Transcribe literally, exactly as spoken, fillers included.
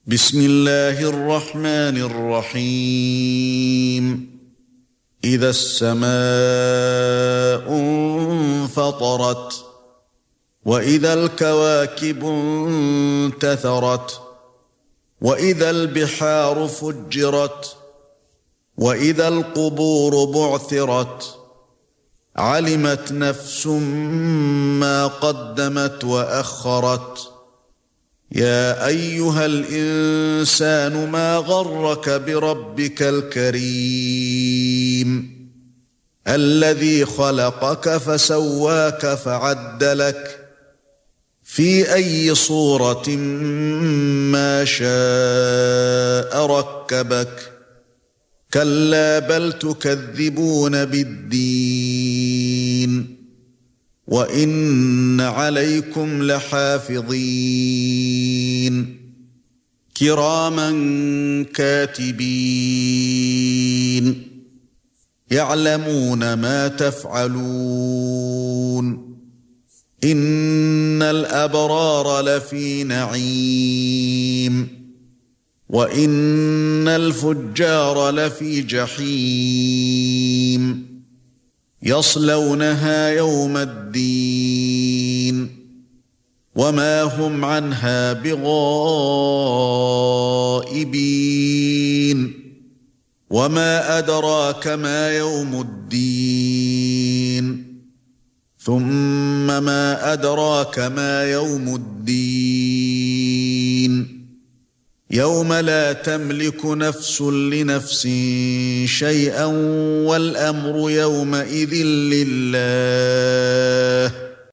بسم الله الرحمن الرحيم إذا السماء انفطرت وإذا الكواكب انتثرت وإذا البحار فجرت وإذا القبور بعثرت علمت نفس ما قدمت وأخرت يا أيها الإنسان ما غرك بربك الكريم الذي خلقك فسواك فعدلك في أي صورة ما شاء ركبك كلا بل تكذبون بالدين وَإِنَّ عَلَيْكُمْ لَحَافِظِينَ كِرَامًا كَاتِبِينَ يَعْلَمُونَ مَا تَفْعَلُونَ إِنَّ الْأَبْرَارَ لَفِي نَعِيمٍ وَإِنَّ الْفُجَّارَ لَفِي جَحِيمٍ يصلونها يوم الدين وما هم عنها بغائبين وما أدراك ما يوم الدين ثم ما أدراك ما يوم الدين يوم لا تملك نفس لنفس شيئا والأمر يومئذ لله